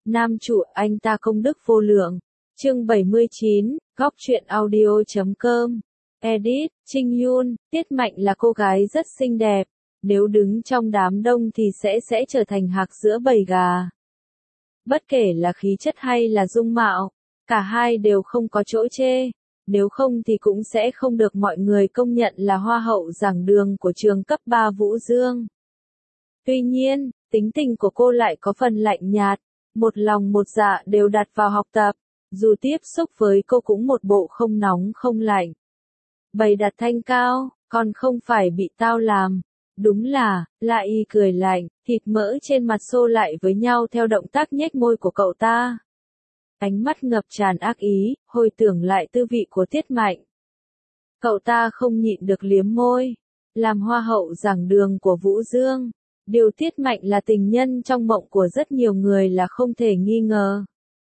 Nam chủ anh ta công đức vô lượng. Chương 79, góc truyện audio.com. Edit, Trinh Yun, Tiết Mạnh là cô gái rất xinh đẹp. Nếu đứng trong đám đông thì sẽ trở thành hạc giữa bầy gà. Bất kể là khí chất hay là dung mạo, cả hai đều không có chỗ chê. Nếu không thì cũng sẽ không được mọi người công nhận là hoa hậu giảng đường của trường cấp 3 Vũ Dương. Tuy nhiên, tính tình của cô lại có phần lạnh nhạt, một lòng một dạ đều đặt vào học tập, dù tiếp xúc với cô cũng một bộ không nóng không lạnh. Bày đặt thanh cao, còn không phải bị tao làm. Đúng là, lại y cười lạnh, thịt mỡ trên mặt xô lại với nhau theo động tác nhếch môi của cậu ta. Ánh mắt ngập tràn ác ý, hồi tưởng lại tư vị của Tiết Mạnh. Cậu ta không nhịn được liếm môi. Làm hoa hậu giảng đường của Vũ Dương, điều Tiết Mạnh là tình nhân trong mộng của rất nhiều người là không thể nghi ngờ.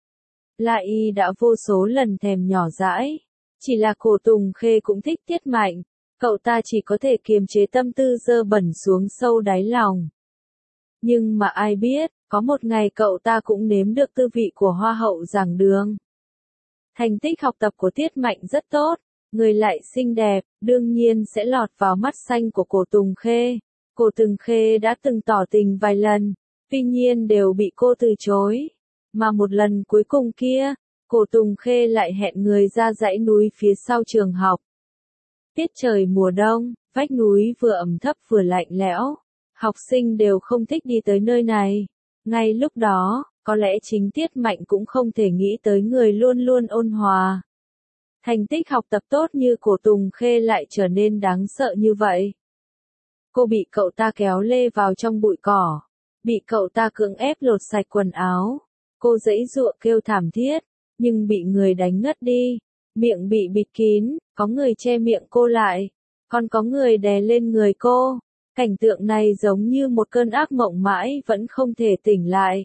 Lại y đã vô số lần thèm nhỏ dãi. Chỉ là Cổ Tùng Khê cũng thích Tiết Mạnh. Cậu ta chỉ có thể kiềm chế tâm tư dơ bẩn xuống sâu đáy lòng. Nhưng mà ai biết, có một ngày cậu ta cũng nếm được tư vị của hoa hậu giảng đường. Thành tích học tập của Tiết Mạnh rất tốt, người lại xinh đẹp, đương nhiên sẽ lọt vào mắt xanh của Cổ Tùng Khê. Cổ Tùng Khê đã từng tỏ tình vài lần, tuy nhiên đều bị cô từ chối. Mà một lần cuối cùng kia, Cổ Tùng Khê lại hẹn người ra dãy núi phía sau trường học. Tiết trời mùa đông, vách núi vừa ẩm thấp vừa lạnh lẽo. Học sinh đều không thích đi tới nơi này. Ngay lúc đó, có lẽ chính Tiết Mạnh cũng không thể nghĩ tới người luôn luôn ôn hòa. Thành tích học tập tốt như Cổ Tùng Khê lại trở nên đáng sợ như vậy. Cô bị cậu ta kéo lê vào trong bụi cỏ. Bị cậu ta cưỡng ép lột sạch quần áo. Cô giãy giụa kêu thảm thiết, nhưng bị người đánh ngất đi. Miệng bị bịt kín, có người che miệng cô lại. Còn có người đè lên người cô. Cảnh tượng này giống như một cơn ác mộng mãi vẫn không thể tỉnh lại.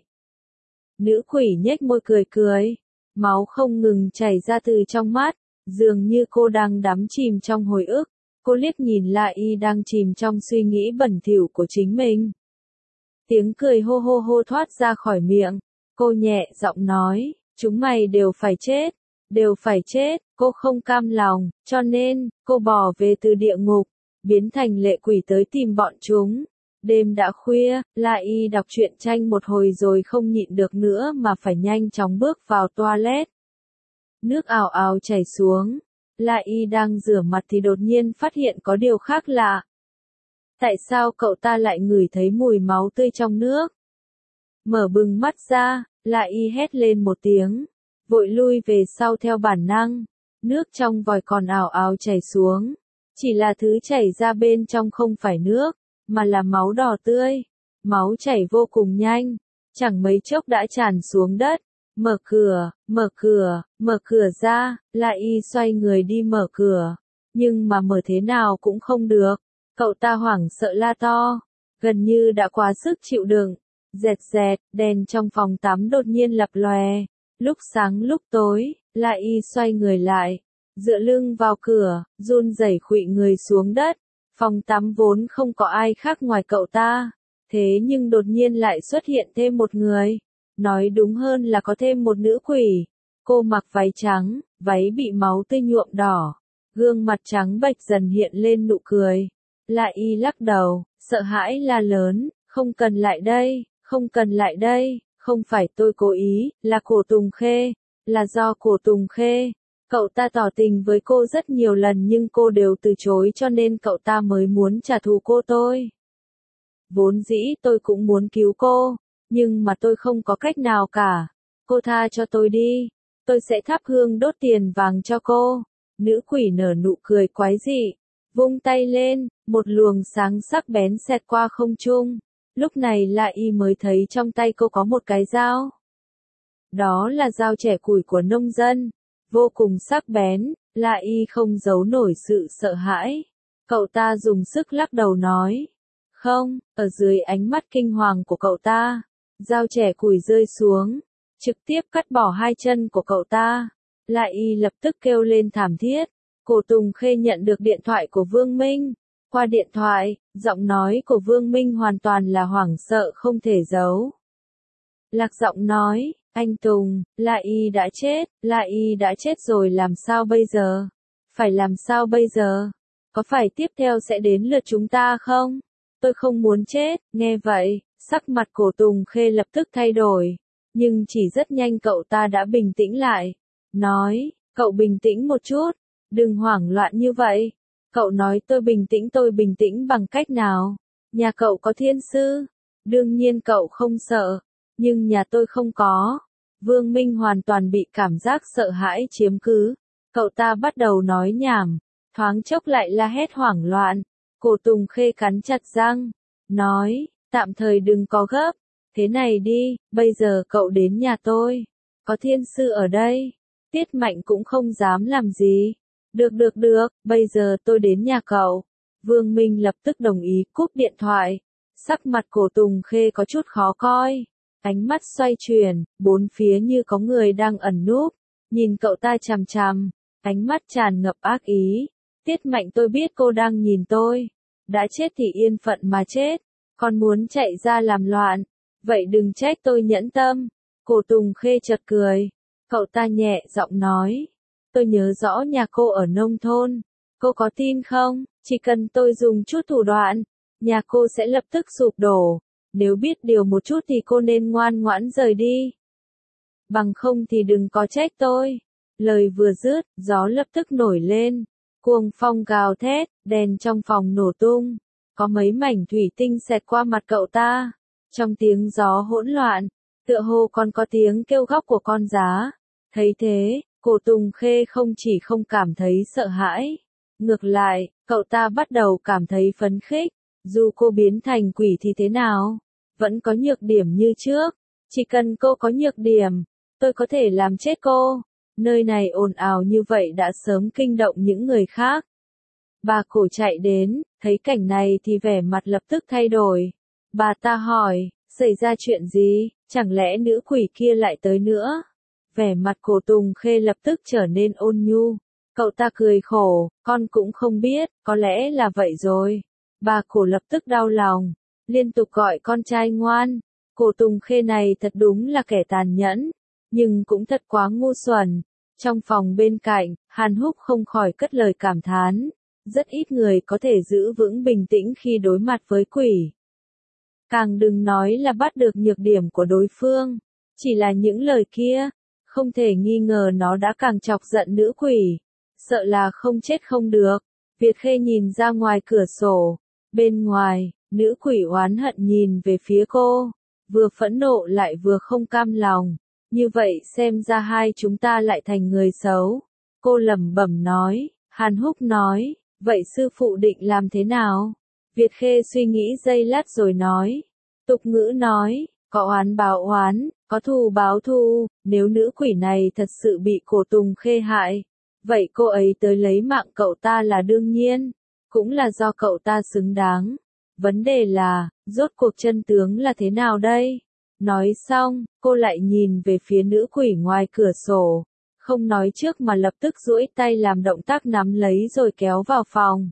Nữ quỷ nhếch môi cười cười. Máu không ngừng chảy ra từ trong mắt. Dường như cô đang đắm chìm trong hồi ức. Cô liếc nhìn lại y đang chìm trong suy nghĩ bẩn thỉu của chính mình. Tiếng cười hô hô hô thoát ra khỏi miệng. Cô nhẹ giọng nói, chúng mày đều phải chết. Đều phải chết, cô không cam lòng, cho nên, cô bỏ về từ địa ngục, biến thành lệ quỷ tới tìm bọn chúng. Đêm đã khuya, Lại y đọc truyện tranh một hồi rồi không nhịn được nữa mà phải nhanh chóng bước vào toilet. Nước ào ào chảy xuống. Lại y đang rửa mặt thì đột nhiên phát hiện có điều khác lạ. Tại sao cậu ta lại ngửi thấy mùi máu tươi trong nước? Mở bừng mắt ra, Lại y hét lên một tiếng. Vội lui về sau theo bản năng. Nước trong vòi còn ào ào chảy xuống. Chỉ là thứ chảy ra bên trong không phải nước, mà là máu đỏ tươi. Máu chảy vô cùng nhanh. Chẳng mấy chốc đã tràn xuống đất. Mở cửa ra, Lại y xoay người đi mở cửa. Nhưng mà mở thế nào cũng không được. Cậu ta hoảng sợ la to. Gần như đã quá sức chịu đựng. Dẹt dẹt, đèn trong phòng tắm đột nhiên lập lòe. Lúc sáng lúc tối, Lại y xoay người lại. Dựa lưng vào cửa, run rẩy khuỵu người xuống đất. Phòng tắm vốn không có ai khác ngoài cậu ta. Thế nhưng đột nhiên lại xuất hiện thêm một người. Nói đúng hơn là có thêm một nữ quỷ. Cô mặc váy trắng, váy bị máu tươi nhuộm đỏ. Gương mặt trắng bệch dần hiện lên nụ cười. Lại y lắc đầu, sợ hãi la lớn, không cần lại đây, không cần lại đây, không phải tôi cố ý, là Cổ Tùng Khê, là do Cổ Tùng Khê. Cậu ta tỏ tình với cô rất nhiều lần nhưng cô đều từ chối cho nên cậu ta mới muốn trả thù cô tôi. Vốn dĩ tôi cũng muốn cứu cô, nhưng mà tôi không có cách nào cả. Cô tha cho tôi đi, tôi sẽ thắp hương đốt tiền vàng cho cô. Nữ quỷ nở nụ cười quái dị, vung tay lên, một luồng sáng sắc bén xẹt qua không trung. Lúc này Lại y mới thấy trong tay cô có một cái dao. Đó là dao chẻ củi của nông dân, vô cùng sắc bén. Lại y không giấu nổi sự sợ hãi. Cậu ta dùng sức lắc đầu nói. Không, ở dưới ánh mắt kinh hoàng của cậu ta, dao chẻ củi rơi xuống, trực tiếp cắt bỏ hai chân của cậu ta. Lại y lập tức kêu lên thảm thiết. Cổ Tùng Khê nhận được điện thoại của Vương Minh. Qua điện thoại, giọng nói của Vương Minh hoàn toàn là hoảng sợ không thể giấu. Lạc giọng nói, Anh Tùng, La Y đã chết, La Y đã chết rồi làm sao bây giờ? Phải làm sao bây giờ? Có phải tiếp theo sẽ đến lượt chúng ta không? Tôi không muốn chết, nghe vậy, sắc mặt Cổ Tùng Khê lập tức thay đổi. Nhưng chỉ rất nhanh cậu ta đã bình tĩnh lại. Nói, cậu bình tĩnh một chút, đừng hoảng loạn như vậy. Cậu nói tôi bình tĩnh bằng cách nào? Nhà cậu có thiên sư? Đương nhiên cậu không sợ, nhưng nhà tôi không có. Vương Minh hoàn toàn bị cảm giác sợ hãi chiếm cứ. Cậu ta bắt đầu nói nhảm, thoáng chốc lại la hét hoảng loạn. Cổ Tùng Khê cắn chặt răng, nói, tạm thời đừng có gấp. Thế này đi, bây giờ cậu đến nhà tôi. Có thiên sư ở đây. Tiết Mạnh cũng không dám làm gì. Được, bây giờ tôi đến nhà cậu. Vương Minh lập tức đồng ý cúp điện thoại. Sắc mặt Cổ Tùng Khê có chút khó coi. Ánh mắt xoay chuyển, bốn phía như có người đang ẩn núp. Nhìn cậu ta chằm chằm, ánh mắt tràn ngập ác ý. Tiết Mạnh tôi biết cô đang nhìn tôi. Đã chết thì yên phận mà chết. Còn muốn chạy ra làm loạn. Vậy đừng trách tôi nhẫn tâm. Cổ Tùng Khê chợt cười. Cậu ta nhẹ giọng nói. Tôi nhớ rõ nhà cô ở nông thôn. Cô có tin không? Chỉ cần tôi dùng chút thủ đoạn, nhà cô sẽ lập tức sụp đổ. Nếu biết điều một chút thì cô nên ngoan ngoãn rời đi. Bằng không thì đừng có trách tôi. Lời vừa dứt, gió lập tức nổi lên. Cuồng phong gào thét, đèn trong phòng nổ tung. Có mấy mảnh thủy tinh xẹt qua mặt cậu ta. Trong tiếng gió hỗn loạn, tựa hồ còn có tiếng kêu khóc của con giá. Thấy thế, Cổ Tùng Khê không chỉ không cảm thấy sợ hãi. Ngược lại, cậu ta bắt đầu cảm thấy phấn khích. Dù cô biến thành quỷ thì thế nào? Vẫn có nhược điểm như trước. Chỉ cần cô có nhược điểm, tôi có thể làm chết cô. Nơi này ồn ào như vậy đã sớm kinh động những người khác. Bà Cổ chạy đến, thấy cảnh này thì vẻ mặt lập tức thay đổi. Bà ta hỏi, xảy ra chuyện gì, chẳng lẽ nữ quỷ kia lại tới nữa? Vẻ mặt Cổ Tùng Khê lập tức trở nên ôn nhu. Cậu ta cười khổ, con cũng không biết, có lẽ là vậy rồi. Bà Cổ lập tức đau lòng, liên tục gọi con trai ngoan. Cổ Tùng Khê này thật đúng là kẻ tàn nhẫn, nhưng cũng thật quá ngu xuẩn. Trong phòng bên cạnh, Hàn Húc không khỏi cất lời cảm thán. Rất ít người có thể giữ vững bình tĩnh khi đối mặt với quỷ. Càng đừng nói là bắt được nhược điểm của đối phương. Chỉ là những lời kia, không thể nghi ngờ nó đã càng chọc giận nữ quỷ. Sợ là không chết không được. Việt Khê nhìn ra ngoài cửa sổ. Bên ngoài, nữ quỷ oán hận nhìn về phía cô. Vừa phẫn nộ lại vừa không cam lòng. Như vậy xem ra hai chúng ta lại thành người xấu. Cô lẩm bẩm nói. Hàn Húc nói. Vậy sư phụ định làm thế nào? Việt Khê suy nghĩ giây lát rồi nói. Tục ngữ nói, có oán báo oán, có thù báo thù. Nếu nữ quỷ này thật sự bị Cổ Tùng Khê hại, vậy cô ấy tới lấy mạng cậu ta là đương nhiên. Cũng là do cậu ta xứng đáng. Vấn đề là, rốt cuộc chân tướng là thế nào đây? Nói xong, cô lại nhìn về phía nữ quỷ ngoài cửa sổ. Không nói trước mà lập tức duỗi tay làm động tác nắm lấy rồi kéo vào phòng.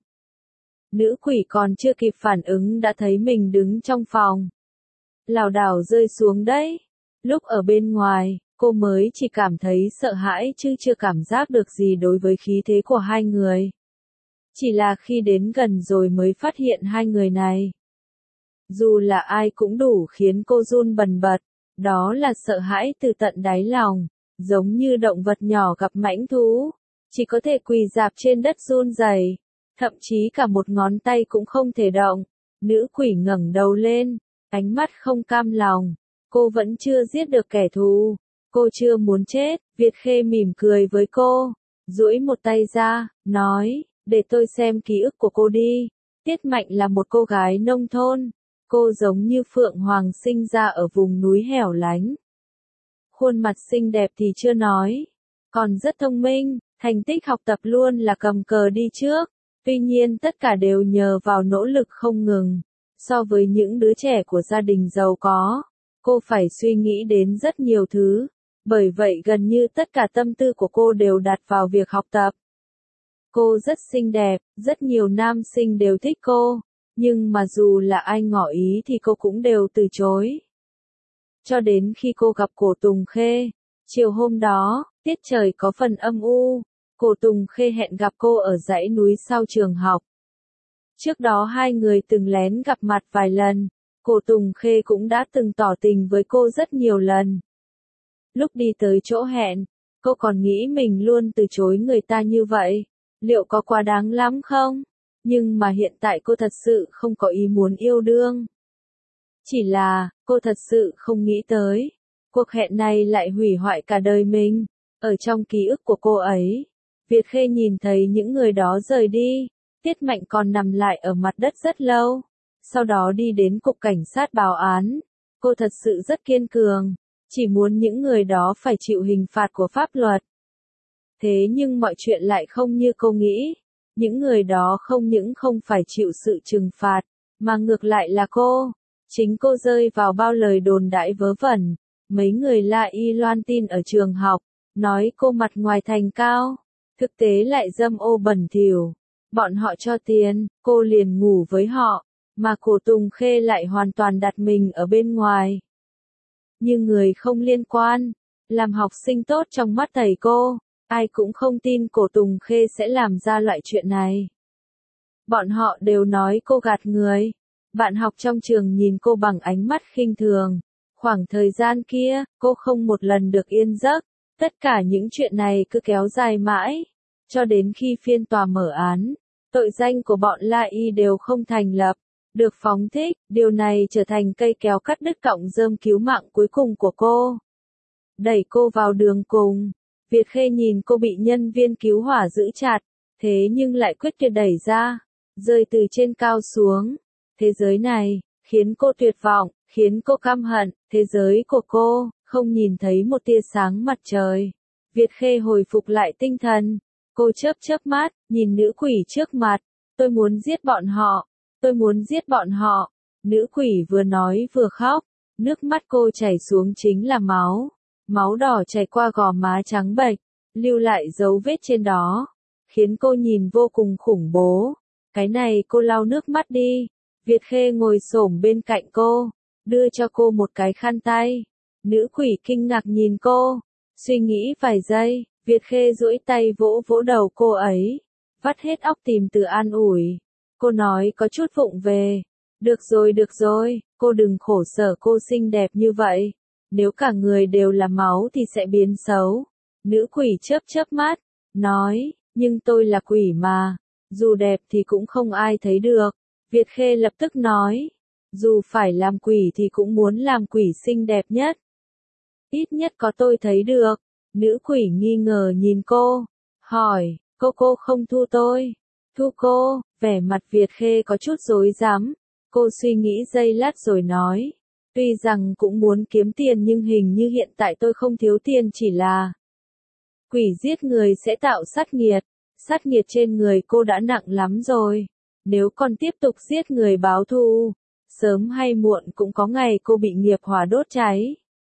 Nữ quỷ còn chưa kịp phản ứng đã thấy mình đứng trong phòng. Lảo đảo rơi xuống đấy. Lúc ở bên ngoài, cô mới chỉ cảm thấy sợ hãi chứ chưa cảm giác được gì đối với khí thế của hai người. Chỉ là khi đến gần rồi mới phát hiện hai người này. Dù là ai cũng đủ khiến cô run bần bật. Đó là sợ hãi từ tận đáy lòng. Giống như động vật nhỏ gặp mãnh thú. Chỉ có thể quỳ rạp trên đất run rẩy. Thậm chí cả một ngón tay cũng không thể động. Nữ quỷ ngẩng đầu lên. Ánh mắt không cam lòng. Cô vẫn chưa giết được kẻ thù. Cô chưa muốn chết. Việt Khê mỉm cười với cô. Duỗi một tay ra, nói. Để tôi xem ký ức của cô đi. Tiết Mạnh là một cô gái nông thôn. Cô giống như Phượng Hoàng sinh ra ở vùng núi hẻo lánh. Khuôn mặt xinh đẹp thì chưa nói. Còn rất thông minh, thành tích học tập luôn là cầm cờ đi trước. Tuy nhiên tất cả đều nhờ vào nỗ lực không ngừng. So với những đứa trẻ của gia đình giàu có, cô phải suy nghĩ đến rất nhiều thứ. Bởi vậy gần như tất cả tâm tư của cô đều đặt vào việc học tập. Cô rất xinh đẹp, rất nhiều nam sinh đều thích cô. Nhưng mà dù là ai ngỏ ý thì cô cũng đều từ chối. cho đến khi cô gặp Cổ Tùng Khê. Chiều hôm đó, tiết trời có phần âm u, Cổ Tùng Khê hẹn gặp cô ở dãy núi sau trường học. Trước đó hai người từng lén gặp mặt vài lần, Cổ Tùng Khê cũng đã từng tỏ tình với cô rất nhiều lần. Lúc đi tới chỗ hẹn, cô còn nghĩ mình luôn từ chối người ta như vậy, liệu có quá đáng lắm không? Nhưng mà hiện tại cô thật sự không có ý muốn yêu đương. Chỉ là, cô thật sự không nghĩ tới, cuộc hẹn này lại hủy hoại cả đời mình. Ở trong ký ức của cô ấy, Việt Khê nhìn thấy những người đó rời đi, Tiết Mạnh còn nằm lại ở mặt đất rất lâu, sau đó đi đến cục cảnh sát báo án. Cô thật sự rất kiên cường, chỉ muốn những người đó phải chịu hình phạt của pháp luật. Thế nhưng mọi chuyện lại không như cô nghĩ, những người đó không những không phải chịu sự trừng phạt, mà ngược lại là cô. Chính cô rơi vào bao lời đồn đại vớ vẩn, mấy người La Y loan tin ở trường học, nói cô mặt ngoài thành cao, thực tế lại dâm ô bẩn thỉu. Bọn họ cho tiền, cô liền ngủ với họ, mà Cổ Tùng Khê lại hoàn toàn đặt mình ở bên ngoài. Như người không liên quan, làm học sinh tốt trong mắt thầy cô, ai cũng không tin Cổ Tùng Khê sẽ làm ra loại chuyện này. Bọn họ đều nói cô gạt người. Bạn học trong trường nhìn cô bằng ánh mắt khinh thường. Khoảng thời gian kia, cô không một lần được yên giấc. Tất cả những chuyện này cứ kéo dài mãi, cho đến khi phiên tòa mở án, tội danh của bọn La Y đều không thành lập, được phóng thích. Điều này trở thành cây kéo cắt đứt cọng rơm cứu mạng cuối cùng của cô. Đẩy cô vào đường cùng. Việt Khê nhìn cô bị nhân viên cứu hỏa giữ chặt, thế nhưng lại quyết tuyệt đẩy ra, rơi từ trên cao xuống. Thế giới này, khiến cô tuyệt vọng, khiến cô căm hận, thế giới của cô, không nhìn thấy một tia sáng mặt trời. Việt Khê hồi phục lại tinh thần, cô chớp chớp mắt, nhìn nữ quỷ trước mặt, tôi muốn giết bọn họ, tôi muốn giết bọn họ. Nữ quỷ vừa nói vừa khóc, nước mắt cô chảy xuống chính là máu. Máu đỏ chảy qua gò má trắng bệch, lưu lại dấu vết trên đó, khiến cô nhìn vô cùng khủng bố. Cái này cô lau nước mắt đi. Việt Khê ngồi xổm bên cạnh cô, đưa cho cô một cái khăn tay. Nữ quỷ kinh ngạc nhìn cô, suy nghĩ vài giây, Việt Khê duỗi tay vỗ vỗ đầu cô ấy, vắt hết óc tìm từ an ủi. Cô nói có chút vụng về, được rồi, cô đừng khổ sở, cô xinh đẹp như vậy. Nếu cả người đều là máu thì sẽ biến xấu. Nữ quỷ chớp chớp mắt, nói, nhưng tôi là quỷ mà, dù đẹp thì cũng không ai thấy được. Việt Khê lập tức nói, dù phải làm quỷ thì cũng muốn làm quỷ xinh đẹp nhất. Ít nhất có tôi thấy được. Nữ quỷ nghi ngờ nhìn cô, hỏi, cô không thu tôi. Thu cô, vẻ mặt Việt Khê có chút rối rắm. Cô suy nghĩ giây lát rồi nói, tuy rằng cũng muốn kiếm tiền nhưng hình như hiện tại tôi không thiếu tiền, chỉ là quỷ giết người sẽ tạo sát nghiệt trên người cô đã nặng lắm rồi. Nếu còn tiếp tục giết người báo thù, sớm hay muộn cũng có ngày cô bị nghiệp hỏa đốt cháy.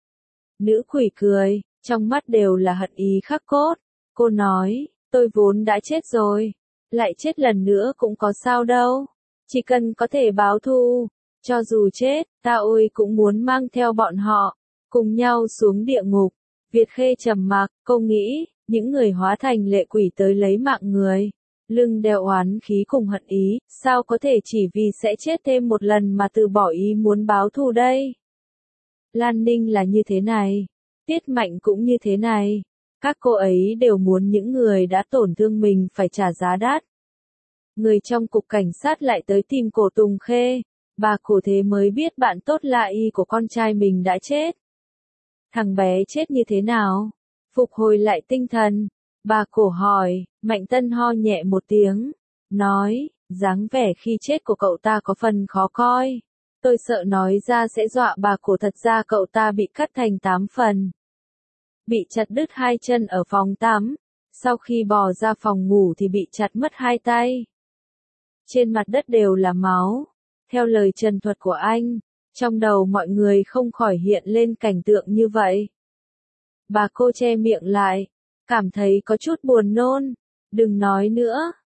Nữ quỷ cười, trong mắt đều là hận ý khắc cốt. Cô nói, tôi vốn đã chết rồi, lại chết lần nữa cũng có sao đâu. Chỉ cần có thể báo thù, cho dù chết, ta ôi cũng muốn mang theo bọn họ, cùng nhau xuống địa ngục. Việt Khê trầm mặc, cô nghĩ, những người hóa thành lệ quỷ tới lấy mạng người, lưng đeo oán khí cùng hận ý, sao có thể chỉ vì sẽ chết thêm một lần mà từ bỏ ý muốn báo thù đây? Lan Ninh là như thế này, Tiết Mạnh cũng như thế này, các cô ấy đều muốn những người đã tổn thương mình phải trả giá đắt. Người trong cục cảnh sát lại tới tìm Cổ Tùng Khê, bà Cổ thế mới biết bạn tốt La Y của con trai mình đã chết. Thằng bé chết như thế nào? Phục hồi lại tinh thần, bà Cổ hỏi. Mạnh Tân ho nhẹ một tiếng, nói, dáng vẻ khi chết của cậu ta có phần khó coi. Tôi sợ nói ra sẽ dọa bà Cổ, thật ra cậu ta bị cắt thành 8 phần. Bị chặt đứt 2 chân ở phòng tắm, sau khi bò ra phòng ngủ thì bị chặt mất 2 tay. Trên mặt đất đều là máu. Theo lời trần thuật của anh, trong đầu mọi người không khỏi hiện lên cảnh tượng như vậy. Bà cô che miệng lại, cảm thấy có chút buồn nôn. Đừng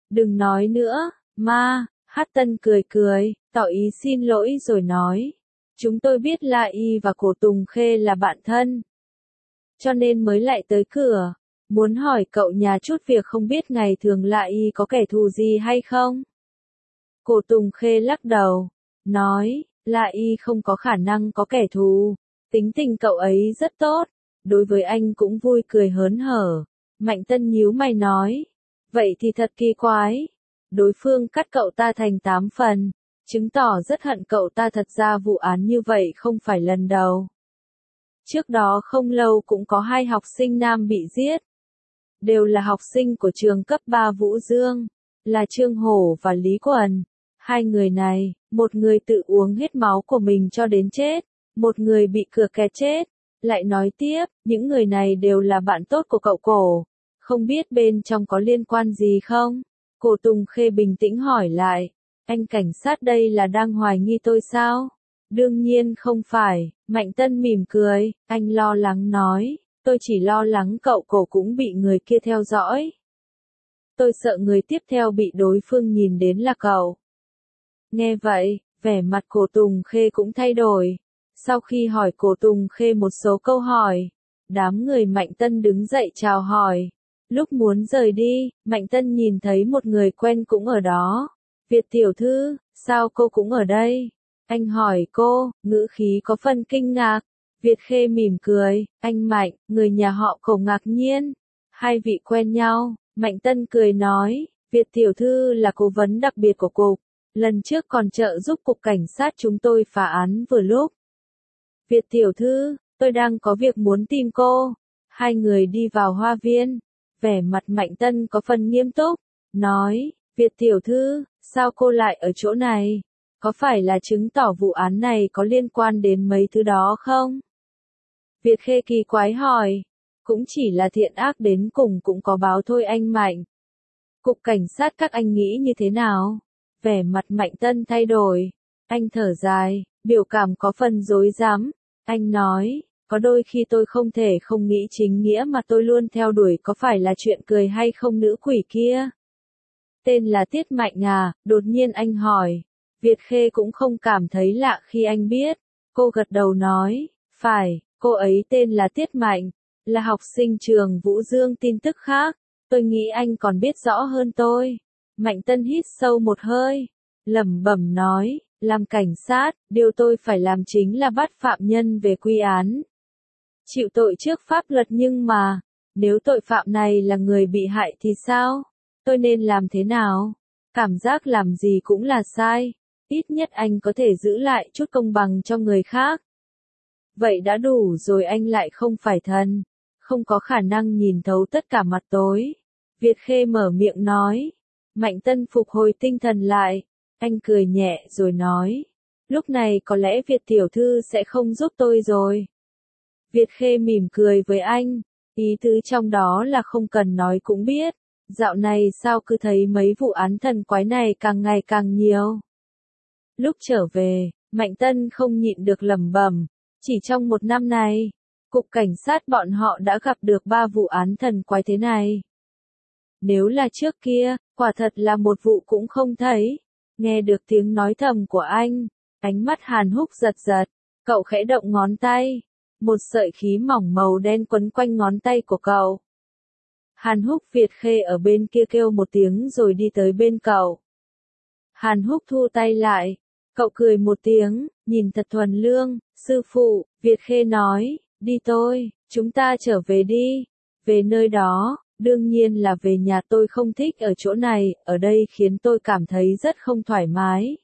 nói nữa, ma. Hát Tân cười cười, tỏ ý xin lỗi rồi nói, Chúng tôi biết La Y và Cổ Tùng Khê là bạn thân, cho nên mới lại tới cửa. Muốn hỏi cậu nhà chút việc không biết ngày thường La Y có kẻ thù gì hay không? Cổ Tùng Khê lắc đầu, nói, La Y không có khả năng có kẻ thù. Tính tình cậu ấy rất tốt, đối với anh cũng vui cười hớn hở. Mạnh Tân nhíu mày nói, vậy thì thật kỳ quái. Đối phương cắt cậu ta thành 8 phần, chứng tỏ rất hận cậu ta. Thật ra vụ án như vậy không phải lần đầu. Trước đó không lâu cũng có 2 học sinh nam bị giết. Đều là học sinh của trường cấp 3 Vũ Dương, là Trương Hổ và Lý Quần. 2 người này, một người tự uống hết máu của mình cho đến chết, một người bị cưa kẹt chết. Lại nói tiếp, những người này đều là bạn tốt của cậu Cổ. Không biết bên trong có liên quan gì không? Cổ Tùng Khê bình tĩnh hỏi lại, anh cảnh sát đây là đang hoài nghi tôi sao? Đương nhiên không phải, Mạnh Tân mỉm cười, anh lo lắng nói, tôi chỉ lo lắng cậu Cổ cũng bị người kia theo dõi. Tôi sợ người tiếp theo bị đối phương nhìn đến là cậu. Nghe vậy, vẻ mặt Cổ Tùng Khê cũng thay đổi. Sau khi hỏi Cổ Tùng Khê một số câu hỏi, đám người Mạnh Tân đứng dậy chào hỏi. Lúc muốn rời đi, Mạnh Tân nhìn thấy một người quen cũng ở đó. Việt tiểu thư, sao cô cũng ở đây? Anh hỏi cô, ngữ khí có phần kinh ngạc. Việt Khê mỉm cười, anh Mạnh, người nhà họ Cổ ngạc nhiên. 2 vị quen nhau, Mạnh Tân cười nói, Việt tiểu thư là cố vấn đặc biệt của cục. Lần trước còn trợ giúp cục cảnh sát chúng tôi phá án vừa lúc. Việt tiểu thư, tôi đang có việc muốn tìm cô. 2 người đi vào hoa viên. Vẻ mặt Mạnh Tân có phần nghiêm túc, nói, Việt tiểu thư, sao cô lại ở chỗ này? Có phải là chứng tỏ vụ án này có liên quan đến mấy thứ đó không? Việt Khê kỳ quái hỏi, cũng chỉ là thiện ác đến cùng cũng có báo thôi anh Mạnh. Cục cảnh sát các anh nghĩ như thế nào? Vẻ mặt Mạnh Tân thay đổi, anh thở dài, biểu cảm có phần rối rắm. Anh nói, có đôi khi tôi không thể không nghĩ chính nghĩa mà tôi luôn theo đuổi có phải là chuyện cười hay không nữ quỷ kia. Tên là Tiết Mạnh à, đột nhiên anh hỏi. Việt Khê cũng không cảm thấy lạ khi anh biết. Cô gật đầu nói, phải, cô ấy tên là Tiết Mạnh, là học sinh trường Vũ Dương. Tin tức khác, tôi nghĩ anh còn biết rõ hơn tôi. Mạnh Tân hít sâu một hơi, lẩm bẩm nói, làm cảnh sát, điều tôi phải làm chính là bắt phạm nhân về quy án. Chịu tội trước pháp luật nhưng mà, nếu tội phạm này là người bị hại thì sao? Tôi nên làm thế nào? Cảm giác làm gì cũng là sai. Ít nhất anh có thể giữ lại chút công bằng cho người khác. Vậy đã đủ rồi, anh lại không phải thần. Không có khả năng nhìn thấu tất cả mặt tối. Việt Khê mở miệng nói. Mạnh Tân phục hồi tinh thần lại. Anh cười nhẹ rồi nói. Lúc này có lẽ Việt tiểu thư sẽ không giúp tôi rồi. Việt Khê mỉm cười với anh. Ý tứ trong đó là không cần nói cũng biết. Dạo này sao cứ thấy mấy vụ án thần quái này càng ngày càng nhiều. Lúc trở về, Mạnh Tân không nhịn được lẩm bẩm. Chỉ trong 1 năm này, cục cảnh sát bọn họ đã gặp được 3 vụ án thần quái thế này. Nếu là trước kia, quả thật là một vụ cũng không thấy. Nghe được tiếng nói thầm của anh, ánh mắt Hàn Húc giật giật, cậu khẽ động ngón tay. Một sợi khí mỏng màu đen quấn quanh ngón tay của cậu. Hàn Húc. Việt Khê ở bên kia kêu một tiếng rồi đi tới bên cậu. Hàn Húc thu tay lại. Cậu cười một tiếng, nhìn thật thuần lương. Sư phụ, Việt Khê nói, đi thôi, chúng ta trở về đi. Về nơi đó, đương nhiên là về nhà. Tôi không thích ở chỗ này, ở đây khiến tôi cảm thấy rất không thoải mái.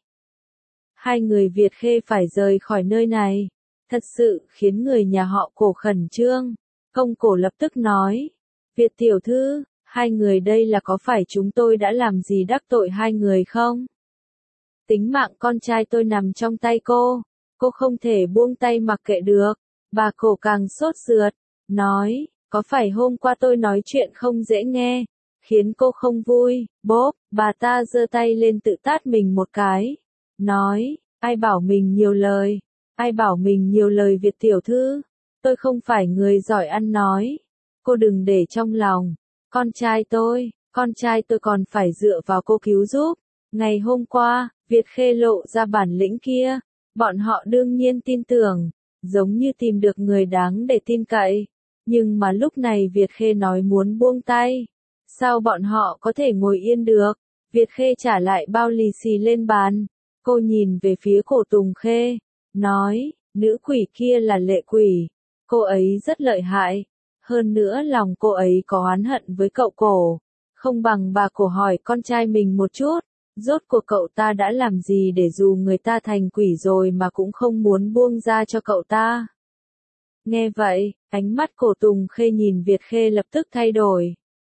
2 người Việt Khê phải rời khỏi nơi này. Thật sự khiến người nhà họ Cổ khẩn trương. Công Cổ lập tức nói, Việt tiểu thư, 2 người đây là có phải chúng tôi đã làm gì đắc tội 2 người không? Tính mạng con trai tôi nằm trong tay cô không thể buông tay mặc kệ được. Bà Cổ càng sốt rượt, nói, có phải hôm qua tôi nói chuyện không dễ nghe, khiến cô không vui? Bốp, bà ta giơ tay lên tự tát mình một cái, nói, ai bảo mình nhiều lời, ai bảo mình nhiều lời Việt tiểu thư, tôi không phải người giỏi ăn nói, cô đừng để trong lòng, con trai tôi còn phải dựa vào cô cứu giúp. Ngày hôm qua, Việt Khê lộ ra bản lĩnh kia, Bọn họ đương nhiên tin tưởng, giống như tìm được người đáng để tin cậy. Nhưng mà lúc này Việt Khê nói muốn buông tay. Sao bọn họ có thể ngồi yên được? Việt Khê trả lại bao lì xì lên bàn. Cô nhìn về phía Cổ Tùng Khê, nói, nữ quỷ kia là lệ quỷ. Cô ấy rất lợi hại. Hơn nữa lòng cô ấy có oán hận với cậu Cổ. Không bằng bà Cổ hỏi con trai mình một chút. Rốt cuộc cậu ta đã làm gì để dù người ta thành quỷ rồi mà cũng không muốn buông ra cho cậu ta. Nghe vậy, ánh mắt Cổ Tùng Khê nhìn Việt Khê lập tức thay đổi.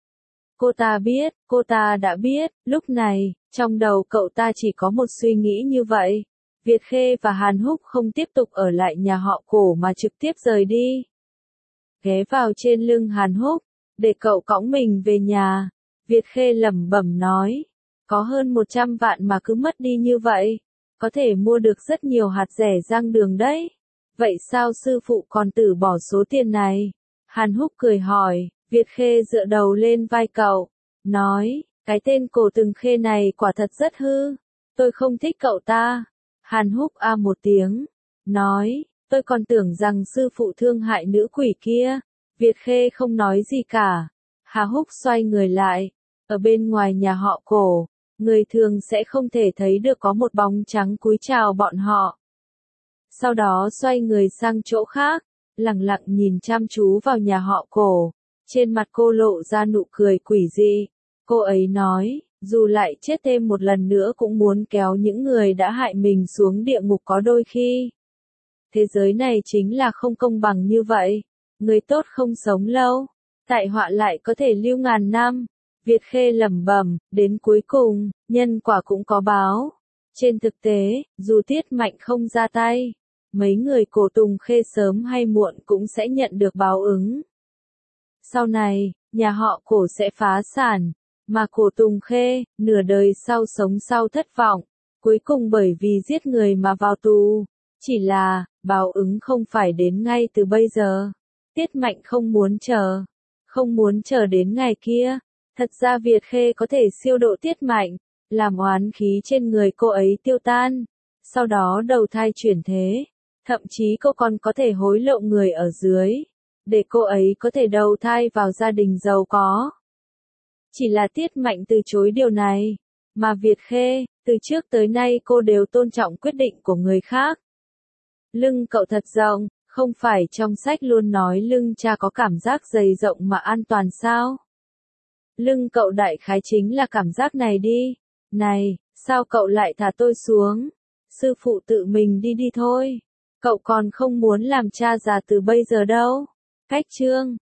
Cô ta đã biết, lúc này, trong đầu cậu ta chỉ có một suy nghĩ như vậy. Việt Khê và Hàn Húc không tiếp tục ở lại nhà họ Cổ mà trực tiếp rời đi. Ghé vào trên lưng Hàn Húc, để cậu cõng mình về nhà. Việt Khê lẩm bẩm nói, có hơn 100 vạn mà cứ mất đi như vậy, có thể mua được rất nhiều hạt rẻ rang đường đấy. Vậy sao sư phụ còn từ bỏ số tiền này? Hàn Húc cười hỏi, Việt Khê dựa đầu lên vai cậu, nói, cái tên Cổ Từng Khê này quả thật rất hư, tôi không thích cậu ta. Hàn Húc a một tiếng, nói, tôi còn tưởng rằng sư phụ thương hại nữ quỷ kia. Việt Khê không nói gì cả. Hà Húc xoay người lại, ở bên ngoài nhà họ Cổ, người thường sẽ không thể thấy được có một bóng trắng cúi chào bọn họ. Sau đó xoay người sang chỗ khác, lặng lặng nhìn chăm chú vào nhà họ Cổ. Trên mặt cô lộ ra nụ cười quỷ dị. Cô ấy nói, dù lại chết thêm một lần nữa cũng muốn kéo những người đã hại mình xuống địa ngục có đôi khi. Thế giới này chính là không công bằng như vậy. Người tốt không sống lâu, tại họa lại có thể lưu ngàn năm. Việt Khê lẩm bẩm, đến cuối cùng, nhân quả cũng có báo. Trên thực tế, dù Tiết Mạnh không ra tay, mấy người Cổ Tùng Khê sớm hay muộn cũng sẽ nhận được báo ứng. Sau này, nhà họ Cổ sẽ phá sản, mà Cổ Tùng Khê, nửa đời sau sống sau thất vọng, cuối cùng bởi vì giết người mà vào tù. Chỉ là, báo ứng không phải đến ngay từ bây giờ. Tiết Mạnh không muốn chờ đến ngày kia. Thật ra Việt Khê có thể siêu độ Tiết Mạnh, làm oán khí trên người cô ấy tiêu tan, sau đó đầu thai chuyển thế. Thậm chí cô còn có thể hối lộ người ở dưới, để cô ấy có thể đầu thai vào gia đình giàu có. Chỉ là Tiết Mạnh từ chối điều này, mà Việt Khê, từ trước tới nay cô đều tôn trọng quyết định của người khác. Lưng cậu thật rộng, không phải trong sách luôn nói lưng cha có cảm giác dày rộng mà an toàn sao? Lưng cậu đại khái chính là cảm giác này đi. Này, sao cậu lại thả tôi xuống? Sư phụ tự mình đi đi thôi. Cậu còn không muốn làm cha già từ bây giờ đâu. Cách chương